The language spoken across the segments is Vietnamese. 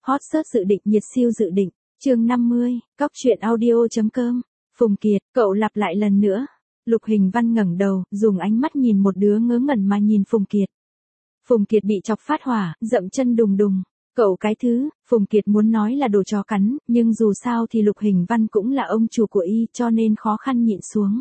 Hot search dự định nhiệt siêu dự định, chương 50, cóc truyện audio.com. Phùng Kiệt, cậu lặp lại lần nữa. Lục Hình Văn ngẩng đầu, dùng ánh mắt nhìn một đứa ngớ ngẩn mà nhìn Phùng Kiệt. Phùng Kiệt bị chọc phát hỏa, dậm chân đùng đùng. Cậu cái thứ, Phùng Kiệt muốn nói là đồ chó cắn, nhưng dù sao thì Lục Hình Văn cũng là ông chủ của y cho nên khó khăn nhịn xuống.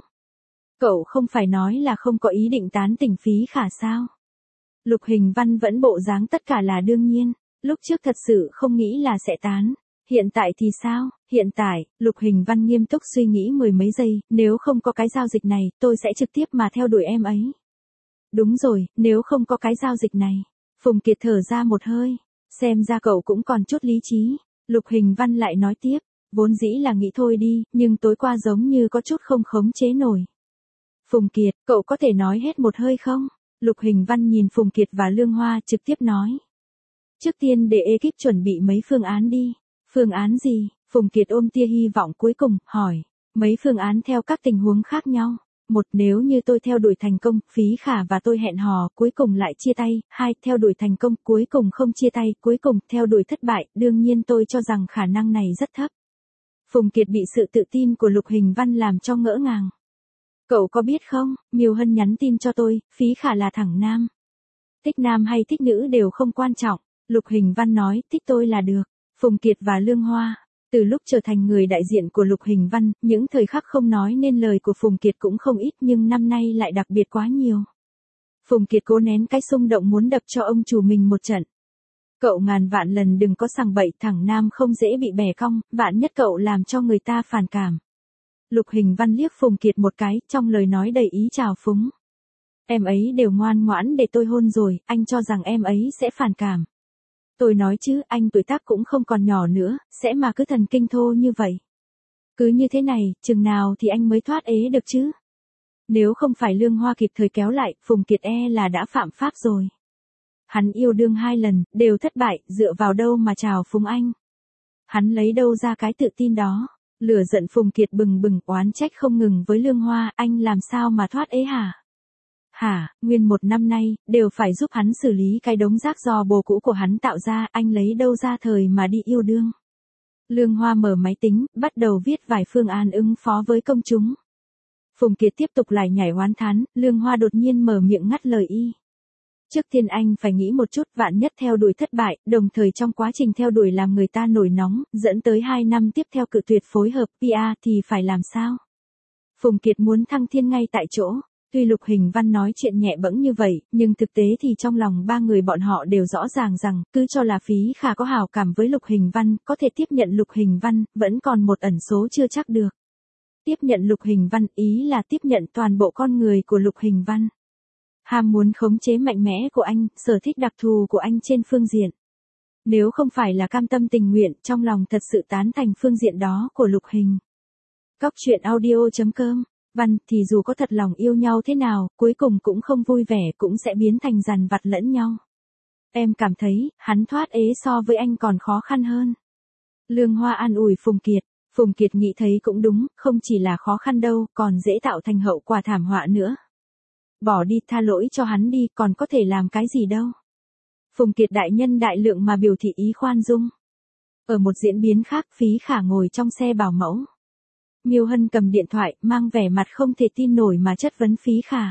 Cậu không phải nói là không có ý định tán tỉnh Phí Khả sao? Lục Hình Văn vẫn bộ dáng tất cả là đương nhiên, lúc trước thật sự không nghĩ là sẽ tán. Hiện tại thì sao? Hiện tại, Lục Hình Văn nghiêm túc suy nghĩ mười mấy giây, nếu không có cái giao dịch này, tôi sẽ trực tiếp mà theo đuổi em ấy. Đúng rồi, nếu không có cái giao dịch này. Phùng Kiệt thở ra một hơi, xem ra cậu cũng còn chút lý trí. Lục Hình Văn lại nói tiếp, vốn dĩ là nghĩ thôi đi, nhưng tối qua giống như có chút không khống chế nổi. Phùng Kiệt, cậu có thể nói hết một hơi không? Lục Hình Văn nhìn Phùng Kiệt và Lương Hoa trực tiếp nói. Trước tiên để ekip chuẩn bị mấy phương án đi. Phương án gì? Phùng Kiệt ôm tia hy vọng cuối cùng, hỏi. Mấy phương án theo các tình huống khác nhau. Một, nếu như tôi theo đuổi thành công, Phí Khả và tôi hẹn hò, cuối cùng lại chia tay. Hai, theo đuổi thành công, cuối cùng không chia tay, cuối cùng theo đuổi thất bại, đương nhiên tôi cho rằng khả năng này rất thấp. Phùng Kiệt bị sự tự tin của Lục Hình Văn làm cho ngỡ ngàng. Cậu có biết không, Miêu Hân nhắn tin cho tôi, Phí Khả là thẳng nam. Thích nam hay thích nữ đều không quan trọng. Lục Hình Văn nói, thích tôi là được. Phùng Kiệt và Lương Hoa, từ lúc trở thành người đại diện của Lục Hình Văn, những thời khắc không nói nên lời của Phùng Kiệt cũng không ít nhưng năm nay lại đặc biệt quá nhiều. Phùng Kiệt cố nén cái xung động muốn đập cho ông chủ mình một trận. Cậu ngàn vạn lần đừng có sằng bậy, thẳng nam không dễ bị bẻ cong, vạn nhất cậu làm cho người ta phản cảm. Lục Hình Văn liếc Phùng Kiệt một cái, trong lời nói đầy ý trào phúng. Em ấy đều ngoan ngoãn để tôi hôn rồi, anh cho rằng em ấy sẽ phản cảm. Tôi nói chứ, anh tuổi tác cũng không còn nhỏ nữa, sẽ mà cứ thần kinh thô như vậy. Cứ như thế này, chừng nào thì anh mới thoát ế được chứ? Nếu không phải Lương Hoa kịp thời kéo lại, Phùng Kiệt là đã phạm pháp rồi. Hắn yêu đương 2 lần, đều thất bại, dựa vào đâu mà trào phúng anh? Hắn lấy đâu ra cái tự tin đó? Lửa giận Phùng Kiệt bừng bừng oán trách không ngừng với Lương Hoa, anh làm sao mà thoát ế hả? Nguyên một năm nay, đều phải giúp hắn xử lý cái đống rác do bồ cũ của hắn tạo ra, anh lấy đâu ra thời mà đi yêu đương. Lương Hoa mở máy tính, bắt đầu viết vài phương án ứng phó với công chúng. Phùng Kiệt tiếp tục lải nhải oán thán, Lương Hoa đột nhiên mở miệng ngắt lời y. Trước tiên anh phải nghĩ một chút, vạn nhất theo đuổi thất bại, đồng thời trong quá trình theo đuổi làm người ta nổi nóng, dẫn tới 2 năm tiếp theo cự tuyệt phối hợp PR thì phải làm sao? Phùng Kiệt muốn thăng thiên ngay tại chỗ. Tuy Lục Hình Văn nói chuyện nhẹ bẫng như vậy, nhưng thực tế thì trong lòng 3 người bọn họ đều rõ ràng rằng, cứ cho là Phí Khả có hảo cảm với Lục Hình Văn, có thể tiếp nhận Lục Hình Văn, vẫn còn một ẩn số chưa chắc được. Tiếp nhận Lục Hình Văn, ý là tiếp nhận toàn bộ con người của Lục Hình Văn. Ham muốn khống chế mạnh mẽ của anh, sở thích đặc thù của anh trên phương diện. Nếu không phải là cam tâm tình nguyện, trong lòng thật sự tán thành phương diện đó của Lục Hình. Cóc truyện audio.com. Văn thì dù có thật lòng yêu nhau thế nào, cuối cùng cũng không vui vẻ, cũng sẽ biến thành dằn vặt lẫn nhau. Em cảm thấy, hắn thoát ế so với anh còn khó khăn hơn. Lương Hoa an ủi Phùng Kiệt. Phùng Kiệt nghĩ thấy cũng đúng, không chỉ là khó khăn đâu, còn dễ tạo thành hậu quả thảm họa nữa. Bỏ đi, tha lỗi cho hắn đi, còn có thể làm cái gì đâu. Phùng Kiệt đại nhân đại lượng mà biểu thị ý khoan dung. Ở một diễn biến khác, Phí Khả ngồi trong xe bảo mẫu. Miêu Hân cầm điện thoại, mang vẻ mặt không thể tin nổi mà chất vấn Phí Khả.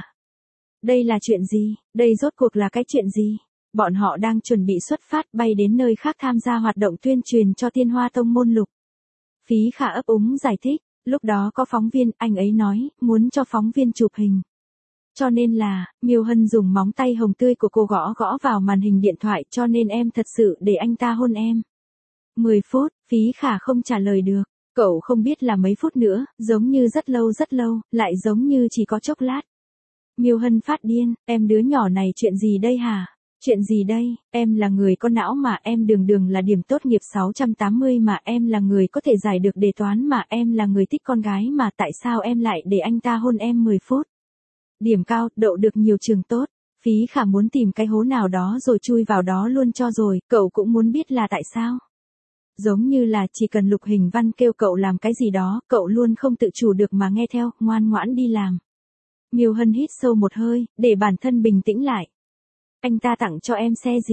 Đây là chuyện gì? Đây rốt cuộc là cái chuyện gì? Bọn họ đang chuẩn bị xuất phát bay đến nơi khác tham gia hoạt động tuyên truyền cho Thiên Hoa Tông môn lục. Phí Khả ấp úng giải thích, lúc đó có phóng viên, anh ấy nói, muốn cho phóng viên chụp hình. Cho nên là, Miêu Hân dùng móng tay hồng tươi của cô gõ gõ vào màn hình điện thoại cho nên em thật sự để anh ta hôn em. 10 phút, Phí Khả không trả lời được. Cậu không biết là mấy phút nữa, giống như rất lâu, lại giống như chỉ có chốc lát. Miêu Hân phát điên, em đứa nhỏ này chuyện gì đây hả? Chuyện gì đây? Em là người có não mà, em đường là điểm tốt nghiệp 680 mà, em là người có thể giải được đề toán mà, em là người thích con gái mà, tại sao em lại để anh ta hôn em 10 phút? Điểm cao, đậu được nhiều trường tốt. Phí Khả muốn tìm cái hố nào đó rồi chui vào đó luôn cho rồi, cậu cũng muốn biết là tại sao? Giống như là chỉ cần Lục Hình Văn kêu cậu làm cái gì đó, cậu luôn không tự chủ được mà nghe theo, ngoan ngoãn đi làm. Miêu Hân hít sâu một hơi, để bản thân bình tĩnh lại. Anh ta tặng cho em xe gì?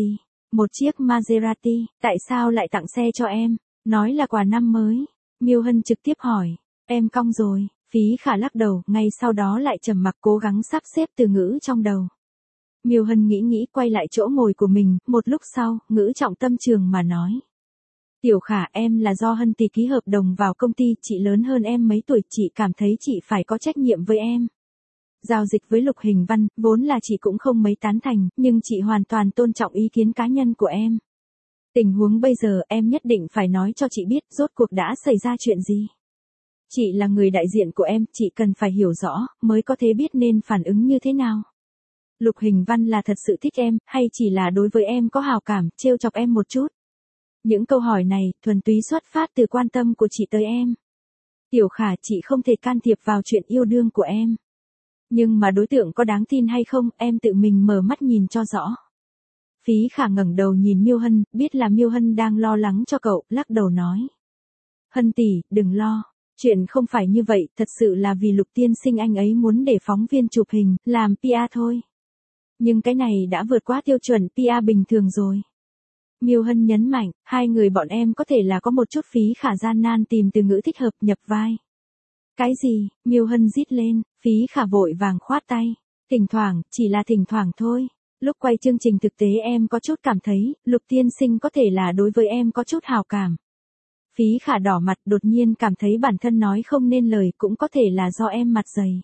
Một chiếc Maserati, tại sao lại tặng xe cho em? Nói là quà năm mới. Miêu Hân trực tiếp hỏi. Em cong rồi. Phí Khả lắc đầu, ngay sau đó lại trầm mặc cố gắng sắp xếp từ ngữ trong đầu. Miêu Hân nghĩ nghĩ quay lại chỗ ngồi của mình, một lúc sau, ngữ trọng tâm trường mà nói. Tiểu Khả, em là do Hân tỷ ký hợp đồng vào công ty, chị lớn hơn em mấy tuổi, chị cảm thấy chị phải có trách nhiệm với em. Giao dịch với Lục Hình Văn, vốn là chị cũng không mấy tán thành, nhưng chị hoàn toàn tôn trọng ý kiến cá nhân của em. Tình huống bây giờ em nhất định phải nói cho chị biết rốt cuộc đã xảy ra chuyện gì. Chị là người đại diện của em, chị cần phải hiểu rõ, mới có thể biết nên phản ứng như thế nào. Lục Hình Văn là thật sự thích em, hay chỉ là đối với em có hào cảm, trêu chọc em một chút? Những câu hỏi này, thuần túy xuất phát từ quan tâm của chị tới em. Tiểu Khả, chị không thể can thiệp vào chuyện yêu đương của em. Nhưng mà đối tượng có đáng tin hay không, em tự mình mở mắt nhìn cho rõ. Phí Khả ngẩng đầu nhìn Miêu Hân, biết là Miêu Hân đang lo lắng cho cậu, lắc đầu nói. Hân tỷ, đừng lo. Chuyện không phải như vậy, thật sự là vì Lục tiên sinh anh ấy muốn để phóng viên chụp hình, làm PR thôi. Nhưng cái này đã vượt quá tiêu chuẩn PR bình thường rồi. Miêu Hân nhấn mạnh, hai người bọn em có thể là có một chút. Phí Khả gian nan tìm từ ngữ thích hợp nhập vai. Cái gì? Miêu Hân rít lên, Phí Khả vội vàng khoát tay. Thỉnh thoảng, chỉ là thỉnh thoảng thôi. Lúc quay chương trình thực tế em có chút cảm thấy, Lục tiên sinh có thể là đối với em có chút hào cảm. Phí Khả đỏ mặt, đột nhiên cảm thấy bản thân nói không nên lời, cũng có thể là do em mặt dày.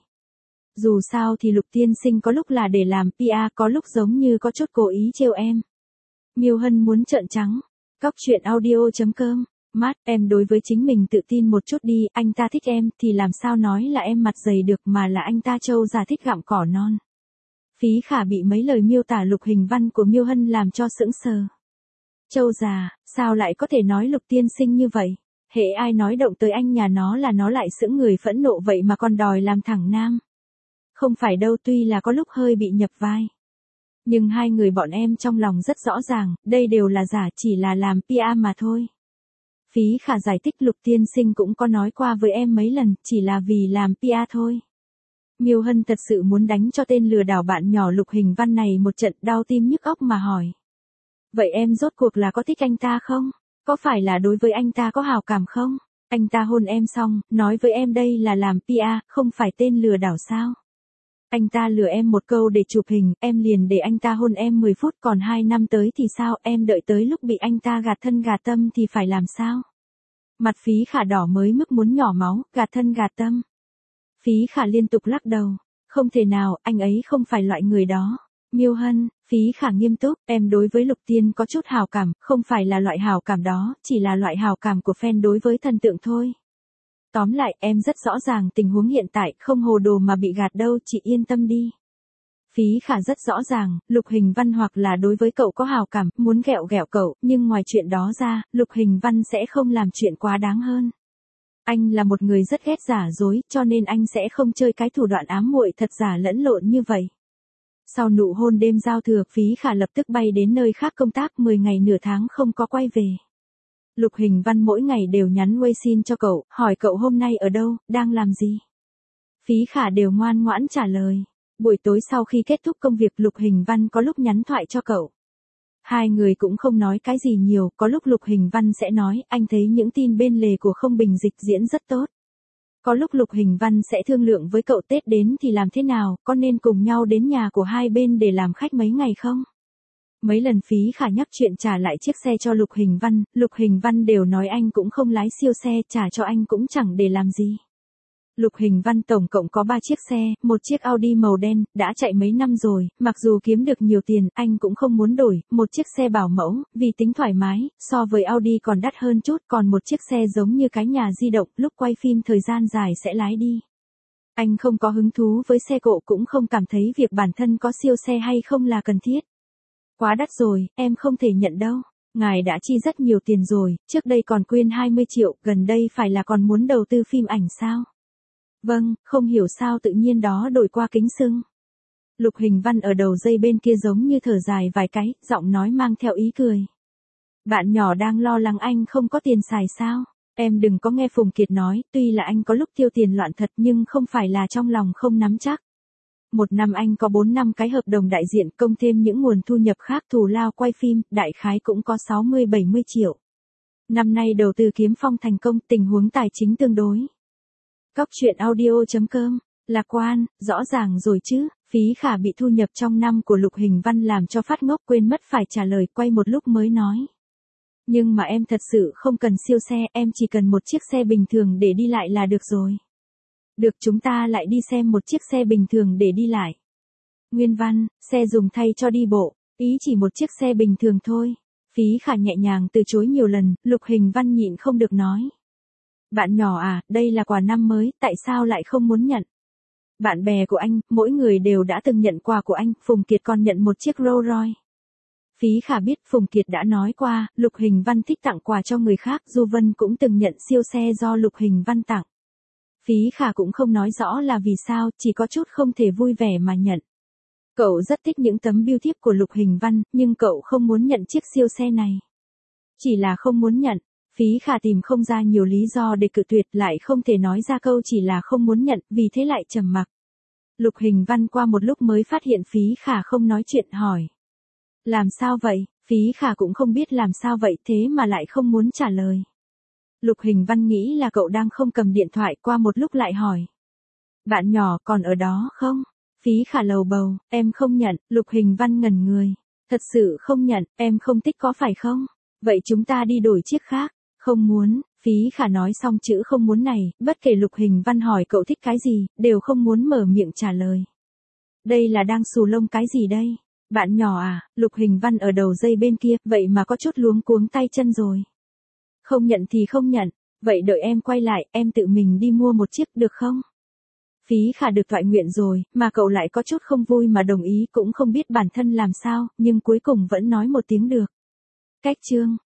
Dù sao thì Lục tiên sinh có lúc là để làm PR, có lúc giống như có chút cố ý trêu em. Miêu Hân muốn trợn trắng. Cóc truyện audio.com. Mát, em đối với chính mình tự tin một chút đi, anh ta thích em thì làm sao nói là em mặt dày được, mà là anh ta trâu già thích gặm cỏ non. Phí Khả bị mấy lời miêu tả Lục Hình Văn của Miêu Hân làm cho sững sờ. Trâu già, sao lại có thể nói Lục tiên sinh như vậy? Hễ ai nói động tới anh nhà nó là nó lại sững người phẫn nộ, vậy mà còn đòi làm thẳng nam. Không phải đâu, tuy là có lúc hơi bị nhập vai. Nhưng hai người bọn em trong lòng rất rõ ràng, đây đều là giả, chỉ là làm PR mà thôi. Phí Khả giải thích, Lục tiên sinh cũng có nói qua với em mấy lần, chỉ là vì làm PR thôi. Miêu Hân thật sự muốn đánh cho tên lừa đảo bạn nhỏ Lục Hình Văn này một trận đau tim nhức óc mà hỏi. Vậy em rốt cuộc là có thích anh ta không? Có phải là đối với anh ta có hào cảm không? Anh ta hôn em xong, nói với em đây là làm PR, không phải tên lừa đảo sao? Anh ta lừa em một câu để chụp hình, em liền để anh ta hôn em 10 phút, còn 2 năm tới thì sao, em đợi tới lúc bị anh ta gạt thân gạt tâm thì phải làm sao? Mặt Phí Khả đỏ mới mức muốn nhỏ máu, gạt thân gạt tâm. Phí Khả liên tục lắc đầu, không thể nào, anh ấy không phải loại người đó. Miêu Hân, Phí Khả nghiêm túc, em đối với Lục tiên có chút hào cảm, không phải là loại hào cảm đó, chỉ là loại hào cảm của fan đối với thần tượng thôi. Tóm lại, em rất rõ ràng tình huống hiện tại, không hồ đồ mà bị gạt đâu, chị yên tâm đi. Phí Khả rất rõ ràng, Lục Hình Văn hoặc là đối với cậu có hào cảm, muốn ghẹo ghẹo cậu, nhưng ngoài chuyện đó ra, Lục Hình Văn sẽ không làm chuyện quá đáng hơn. Anh là một người rất ghét giả dối, cho nên anh sẽ không chơi cái thủ đoạn ám muội thật giả lẫn lộn như vậy. Sau nụ hôn đêm giao thừa, Phí Khả lập tức bay đến nơi khác công tác, 10 ngày nửa tháng không có quay về. Lục Hình Văn mỗi ngày đều nhắn WeChat cho cậu, hỏi cậu hôm nay ở đâu, đang làm gì. Phí Khả đều ngoan ngoãn trả lời. Buổi tối sau khi kết thúc công việc, Lục Hình Văn có lúc nhắn thoại cho cậu. Hai người cũng không nói cái gì nhiều, có lúc Lục Hình Văn sẽ nói, anh thấy những tin bên lề của Không Bình Dịch diễn rất tốt. Có lúc Lục Hình Văn sẽ thương lượng với cậu Tết đến thì làm thế nào, có nên cùng nhau đến nhà của hai bên để làm khách mấy ngày không? Mấy lần Phí Khả nhắc chuyện trả lại chiếc xe cho Lục Hình Văn đều nói anh cũng không lái siêu xe, trả cho anh cũng chẳng để làm gì. Lục Hình Văn tổng cộng có 3 chiếc xe, một chiếc Audi màu đen, đã chạy mấy năm rồi, mặc dù kiếm được nhiều tiền, anh cũng không muốn đổi, một chiếc xe bảo mẫu, vì tính thoải mái, so với Audi còn đắt hơn chút, còn một chiếc xe giống như cái nhà di động, lúc quay phim thời gian dài sẽ lái đi. Anh không có hứng thú với xe cộ, cũng không cảm thấy việc bản thân có siêu xe hay không là cần thiết. Quá đắt rồi, em không thể nhận đâu. Ngài đã chi rất nhiều tiền rồi, trước đây còn quyên 20 triệu, gần đây phải là còn muốn đầu tư phim ảnh sao? Vâng, không hiểu sao tự nhiên đó đổi qua kính sưng. Lục Hình Văn ở đầu dây bên kia giống như thở dài vài cái, giọng nói mang theo ý cười. Bạn nhỏ đang lo lắng anh không có tiền xài sao? Em đừng có nghe Phùng Kiệt nói, tuy là anh có lúc tiêu tiền loạn thật nhưng không phải là trong lòng không nắm chắc. Một năm anh có 4 năm cái hợp đồng đại diện, công thêm những nguồn thu nhập khác thù lao quay phim, đại khái cũng có 60-70 triệu. Năm nay đầu tư kiếm phong thành công, tình huống tài chính tương đối. Cóc truyện audio.com, lạc quan, rõ ràng rồi chứ. Phí Khả bị thu nhập trong năm của Lục Hình Văn làm cho phát ngốc, quên mất phải trả lời, quay một lúc mới nói. Nhưng mà em thật sự không cần siêu xe, em chỉ cần một chiếc xe bình thường để đi lại là được rồi. Được, chúng ta lại đi xem một chiếc xe bình thường để đi lại. Nguyên văn, xe dùng thay cho đi bộ, ý chỉ một chiếc xe bình thường thôi. Phí Khả nhẹ nhàng từ chối nhiều lần, Lục Hình Văn nhịn không được nói. Bạn nhỏ à, đây là quà năm mới, tại sao lại không muốn nhận? Bạn bè của anh, mỗi người đều đã từng nhận quà của anh, Phùng Kiệt còn nhận một chiếc Rolls Royce. Phí Khả biết Phùng Kiệt đã nói qua, Lục Hình Văn thích tặng quà cho người khác, Du Vân cũng từng nhận siêu xe do Lục Hình Văn tặng. Phí Khả cũng không nói rõ là vì sao, chỉ có chút không thể vui vẻ mà nhận. Cậu rất thích những tấm bưu thiếp của Lục Hình Văn, nhưng cậu không muốn nhận chiếc siêu xe này. Chỉ là không muốn nhận. Phí Khả tìm không ra nhiều lý do để cự tuyệt, lại không thể nói ra câu chỉ là không muốn nhận, vì thế lại trầm mặc. Lục Hình Văn qua một lúc mới phát hiện Phí Khả không nói chuyện, hỏi. Làm sao vậy? Phí Khả cũng không biết làm sao vậy, thế mà lại không muốn trả lời. Lục Hình Văn nghĩ là cậu đang không cầm điện thoại, qua một lúc lại hỏi. Bạn nhỏ còn ở đó không? Phí Khả lầu bầu, em không nhận. Lục Hình Văn ngẩn người. Thật sự không nhận, em không thích có phải không? Vậy chúng ta đi đổi chiếc khác. Không muốn. Phí Khả nói xong chữ không muốn này, bất kể Lục Hình Văn hỏi cậu thích cái gì, đều không muốn mở miệng trả lời. Đây là đang xù lông cái gì đây? Bạn nhỏ à? Lục Hình Văn ở đầu dây bên kia, vậy mà có chút luống cuống tay chân rồi. Không nhận thì không nhận, vậy đợi em quay lại, em tự mình đi mua một chiếc được không? Phí Khả được toại nguyện rồi, mà cậu lại có chút không vui mà đồng ý, cũng không biết bản thân làm sao, nhưng cuối cùng vẫn nói một tiếng được. Cách chương